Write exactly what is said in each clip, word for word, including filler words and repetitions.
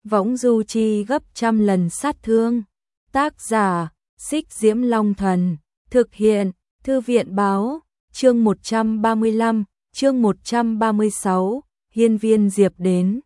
võng du chi gấp trăm lần sát thương. Tác giả, Xích Diễm Long Thần, thực hiện, Thư viện báo, chương một trăm ba mươi lăm, chương một trăm ba mươi sáu, Hiên Viên Diệp đến.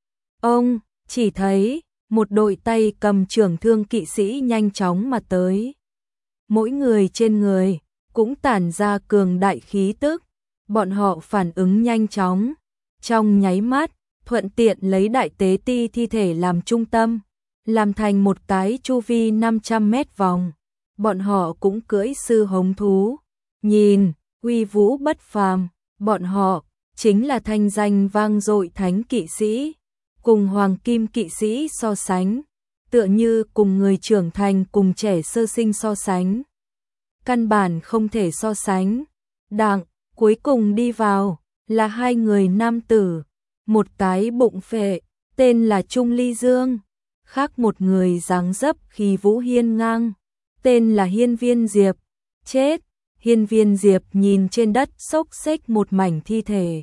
Ông, chỉ thấy, một đội tay cầm trường thương kỵ sĩ nhanh chóng mà tới. Mỗi người trên người, cũng tản ra cường đại khí tức, bọn họ phản ứng nhanh chóng, trong nháy mắt, thuận tiện lấy đại tế ti thi thể làm trung tâm, làm thành một cái chu vi năm trăm mét vòng. Bọn họ cũng cưỡi sư hống thú, nhìn, uy vũ bất phàm, bọn họ chính là thanh danh vang dội thánh kỵ sĩ, cùng hoàng kim kỵ sĩ so sánh, tựa như cùng người trưởng thành cùng trẻ sơ sinh so sánh. Căn bản không thể so sánh. Đặng, cuối cùng đi vào, là hai người nam tử, một cái bụng phệ, tên là Trung Ly Dương, khác một người dáng dấp khí vũ hiên ngang, tên là Hiên Viên Diệp. Chết! Hiên Viên Diệp nhìn trên đất xốc xếch một mảnh thi thể.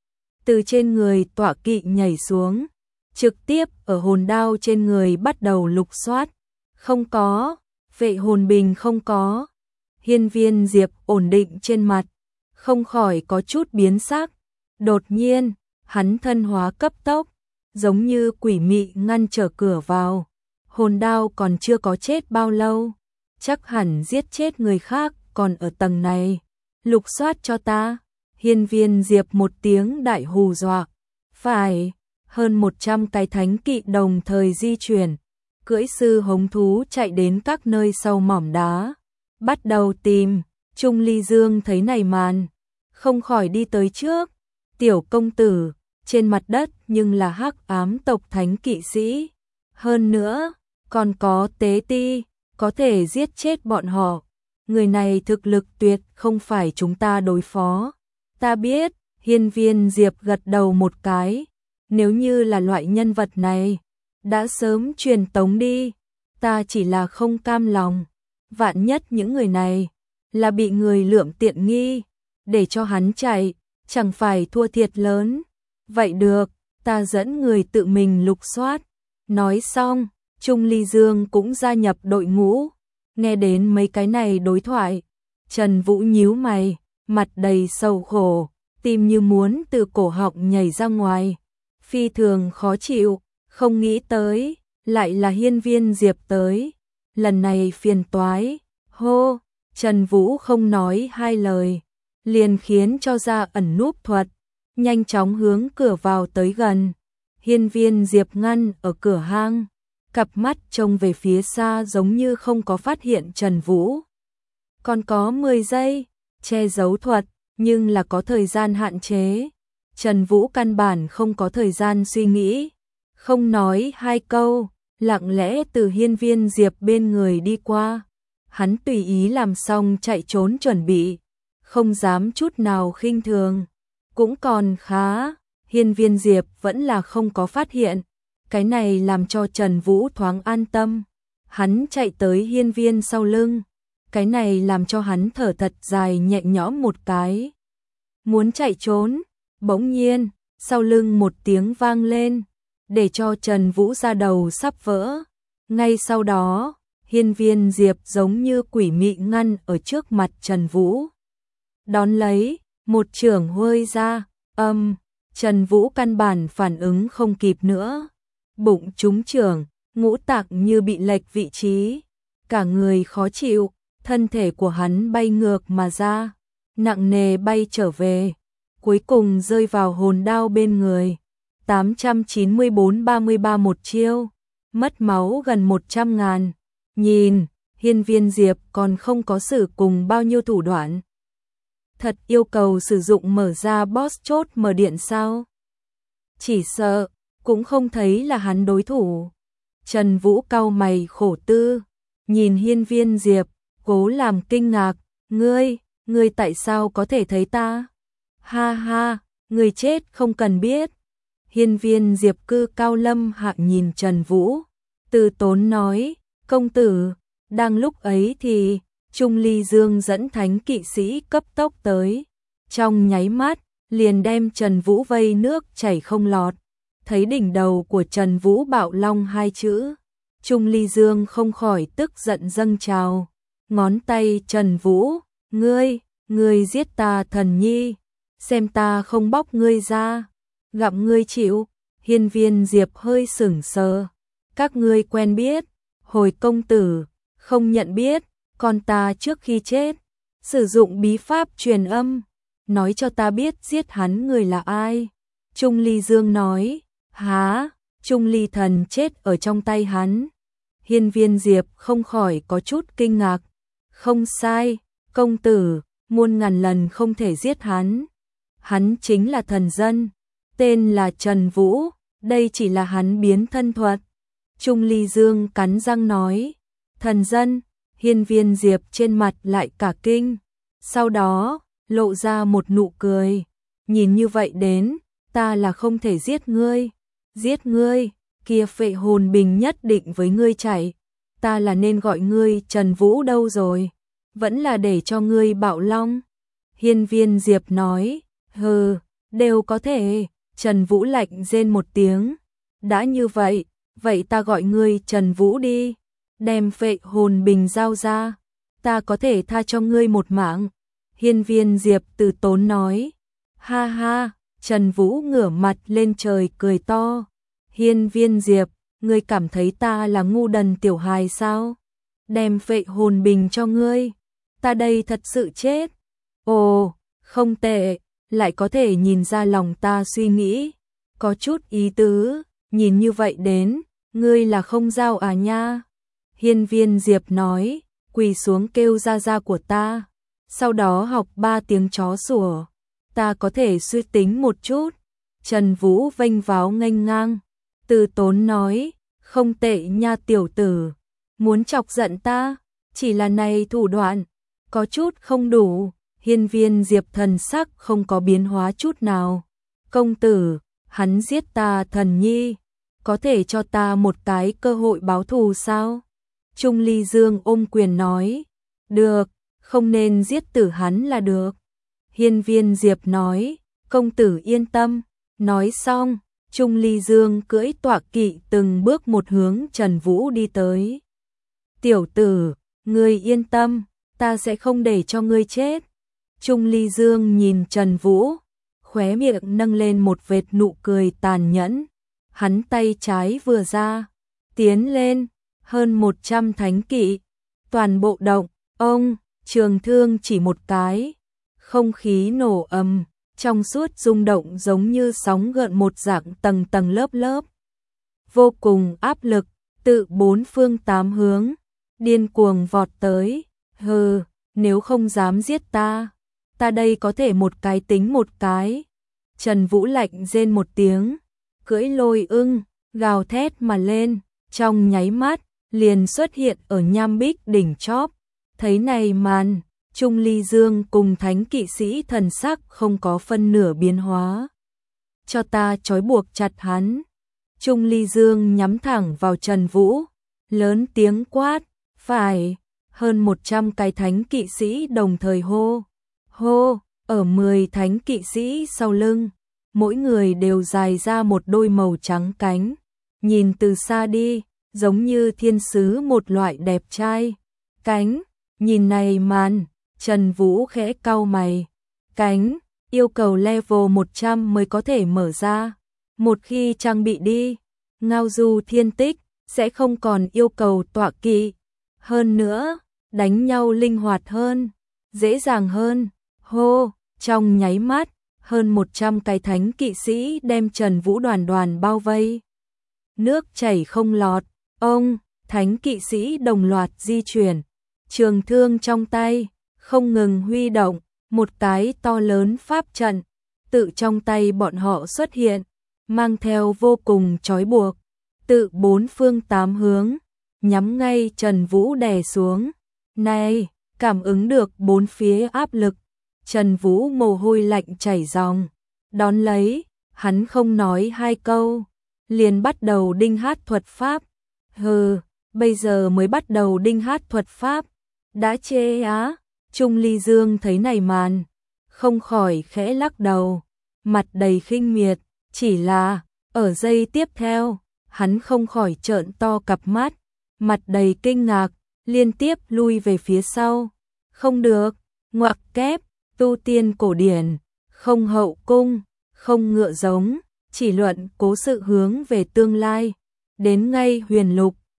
Từ trên người tọa kỵ nhảy xuống, trực tiếp ở hồn đao trên người bắt đầu lục soát. Không có, vệ hồn bình không có. Hiên Viên Diệp ổn định trên mặt, không khỏi có chút biến sắc. Đột nhiên, hắn thân hóa cấp tốc, giống như quỷ mị ngăn trở cửa vào. Hồn đao còn chưa có chết bao lâu, chắc hẳn giết chết người khác còn ở tầng này. Lục soát cho ta. Hiên Viên Diệp một tiếng đại hù dọa. Phải, hơn một trăm cái thánh kỵ đồng thời di chuyển, cưỡi sư hống thú chạy đến các nơi sâu mỏm đá, bắt đầu tìm. Trung Ly Dương thấy này màn, không khỏi đi tới trước. Tiểu công tử, trên mặt đất nhưng là hắc ám tộc thánh kỵ sĩ, hơn nữa còn có tế ti, có thể giết chết bọn họ. Người này thực lực tuyệt không phải chúng ta đối phó. Ta biết. Hiên Viên Diệp gật đầu một cái. Nếu như là loại nhân vật này, đã sớm truyền tống đi. Ta chỉ là không cam lòng. Vạn nhất những người này là bị người lượm tiện nghi, để cho hắn chạy, chẳng phải thua thiệt lớn. Vậy được, ta dẫn người tự mình lục soát. Nói xong, Trung Ly Dương cũng gia nhập đội ngũ. Nghe đến mấy cái này đối thoại, Trần Vũ nhíu mày, mặt đầy sầu khổ, tim như muốn từ cổ họng nhảy ra ngoài. Phi thường khó chịu, không nghĩ tới, lại là Hiên Viên Diệp tới. Lần này phiền toái. Hô, Trần Vũ không nói hai lời, liền khiến cho ra ẩn núp thuật, nhanh chóng hướng cửa vào tới gần. Hiên Viên Diệp ngăn ở cửa hang, cặp mắt trông về phía xa giống như không có phát hiện Trần Vũ. Còn có mười giây, che giấu thuật, nhưng là có thời gian hạn chế. Trần Vũ căn bản không có thời gian suy nghĩ, không nói hai câu, lặng lẽ từ Hiên Viên Diệp bên người đi qua. Hắn tùy ý làm xong chạy trốn chuẩn bị, không dám chút nào khinh thường. Cũng còn khá, Hiên Viên Diệp vẫn là không có phát hiện. Cái này làm cho Trần Vũ thoáng an tâm. Hắn chạy tới Hiên Viên sau lưng. Cái này làm cho hắn thở thật dài nhẹ nhõm một cái. Muốn chạy trốn, bỗng nhiên, sau lưng một tiếng vang lên, để cho Trần Vũ da đầu sắp vỡ. Ngay sau đó, Hiên Viên Diệp giống như quỷ mị ngăn ở trước mặt Trần Vũ. Đón lấy, một chưởng huơi ra, âm, Trần Vũ căn bản phản ứng không kịp nữa. Bụng trúng chưởng, ngũ tạng như bị lệch vị trí, cả người khó chịu, thân thể của hắn bay ngược mà ra, nặng nề bay trở về, cuối cùng rơi vào hồn đao bên người. tám trăm chín mươi bốn ba mươi ba một chiêu, mất máu gần một trăm ngàn. Nhìn, Hiên Viên Diệp còn không có sử cùng bao nhiêu thủ đoạn. Thật yêu cầu sử dụng mở ra boss chốt mở điện sao? Chỉ sợ, cũng không thấy là hắn đối thủ. Trần Vũ cau mày khổ tư, nhìn Hiên Viên Diệp, cố làm kinh ngạc. Ngươi, ngươi tại sao có thể thấy ta? Ha ha, ngươi chết không cần biết. Hiên Viên Diệp cư cao lâm hạ nhìn Trần Vũ, từ tốn nói, công tử. Đang lúc ấy thì, Trung Ly Dương dẫn thánh kỵ sĩ cấp tốc tới. Trong nháy mắt, liền đem Trần Vũ vây nước chảy không lọt. thấy đỉnh đầu của Trần Vũ Bạo Long hai chữ, Trung Ly Dương không khỏi tức giận dâng trào, ngón tay Trần Vũ, ngươi, ngươi giết ta thần nhi, xem ta không bóc ngươi ra, gặm ngươi chịu. Hiên Viên Diệp hơi sững sờ, các ngươi quen biết? Hồi công tử, không nhận biết, con ta trước khi chết, sử dụng bí pháp truyền âm, nói cho ta biết giết hắn người là ai. Trung Ly Dương nói, há, Trung Ly thần chết ở trong tay hắn. Hiên Viên Diệp không khỏi có chút kinh ngạc, không sai, công tử, muôn ngàn lần không thể giết hắn. Hắn chính là thần dân, tên là Trần Vũ, đây chỉ là hắn biến thân thuật. Trung Ly Dương cắn răng nói, thần dân. Hiên Viên Diệp trên mặt lại cả kinh, sau đó lộ ra một nụ cười, nhìn như vậy đến, ta là không thể giết ngươi, giết ngươi, kia phệ hồn bình nhất định với ngươi chạy, ta là nên gọi ngươi Trần Vũ đâu rồi, vẫn là để cho ngươi Bạo Long. Hiên Viên Diệp nói, hừ, đều có thể. Trần Vũ lạnh rên một tiếng, đã như vậy, vậy ta gọi ngươi Trần Vũ đi, đem phệ hồn bình giao ra, ta có thể tha cho ngươi một mạng. Hiên Viên Diệp từ tốn nói, ha ha. Trần Vũ ngửa mặt lên trời cười to, Hiên Viên Diệp, ngươi cảm thấy ta là ngu đần tiểu hài sao? Đem phệ hồn bình cho ngươi, ta đây thật sự chết. Ồ, không tệ, lại có thể nhìn ra lòng ta suy nghĩ, có chút ý tứ, nhìn như vậy đến, ngươi là không giao à nha. Hiên Viên Diệp nói, quỳ xuống kêu ra ra của ta, sau đó học ba tiếng chó sủa, ta có thể suy tính một chút. Trần Vũ vênh váo nghênh ngang, từ tốn nói, không tệ nha tiểu tử, muốn chọc giận ta, chỉ là này thủ đoạn, có chút không đủ. Hiên Viên Diệp thần sắc không có biến hóa chút nào, công tử, hắn giết ta thần nhi, có thể cho ta một cái cơ hội báo thù sao? Trung Ly Dương ôm quyền nói, được, không nên giết tử hắn là được. Hiên Viên Diệp nói, công tử yên tâm. Nói xong, Trung Ly Dương cưỡi tọa kỵ từng bước một hướng Trần Vũ đi tới. Tiểu tử, ngươi yên tâm, ta sẽ không để cho ngươi chết. Trung Ly Dương nhìn Trần Vũ, khóe miệng nâng lên một vệt nụ cười tàn nhẫn. Hắn tay trái vừa ra, tiến lên, hơn một trăm thánh kỵ, toàn bộ động, ông, trường thương chỉ một cái, không khí nổ ầm, trong suốt rung động giống như sóng gợn một dạng tầng tầng lớp lớp. Vô cùng áp lực, tự bốn phương tám hướng, điên cuồng vọt tới, hừ, nếu không dám giết ta, ta đây có thể một cái tính một cái. Trần Vũ lạnh rên một tiếng, cưỡi lôi ưng, gào thét mà lên, trong nháy mắt, liền xuất hiện ở Nham Bích đỉnh chóp. Thấy này màn, Trung Ly Dương cùng thánh kỵ sĩ thần sắc không có phân nửa biến hóa. Cho ta trói buộc chặt hắn. Trung Ly Dương nhắm thẳng vào Trần Vũ, lớn tiếng quát, phải, hơn một trăm cái thánh kỵ sĩ đồng thời hô. Hô, ở mười thánh kỵ sĩ sau lưng, mỗi người đều dài ra một đôi màu trắng cánh, nhìn từ xa đi, giống như thiên sứ một loại đẹp trai. Cánh, nhìn này màn, Trần Vũ khẽ cau mày. Cánh, yêu cầu level một trăm mới có thể mở ra. Một khi trang bị đi, ngao du thiên tích, sẽ không còn yêu cầu tọa kỵ. Hơn nữa, đánh nhau linh hoạt hơn, dễ dàng hơn. Hô, trong nháy mắt, hơn một trăm cái thánh kỵ sĩ đem Trần Vũ đoàn đoàn bao vây. Nước chảy không lọt, ông, thánh kỵ sĩ đồng loạt di chuyển, trường thương trong tay, không ngừng huy động, một cái to lớn pháp trận, tự trong tay bọn họ xuất hiện, mang theo vô cùng trói buộc, tự bốn phương tám hướng, nhắm ngay Trần Vũ đè xuống. Này, cảm ứng được bốn phía áp lực, Trần Vũ mồ hôi lạnh chảy ròng, đón lấy, hắn không nói hai câu, liền bắt đầu đinh hát thuật pháp. Hừ, bây giờ mới bắt đầu đinh hát thuật pháp, đã chê á. Trung Ly Dương thấy này màn, không khỏi khẽ lắc đầu, mặt đầy khinh miệt, chỉ là, Ở giây tiếp theo, hắn không khỏi trợn to cặp mắt, mặt đầy kinh ngạc, liên tiếp lui về phía sau. Không được, ngoặc kép, tu tiên cổ điển, không hậu cung, không ngựa giống, chỉ luận cố sự hướng về tương lai. Đến ngay huyền lục,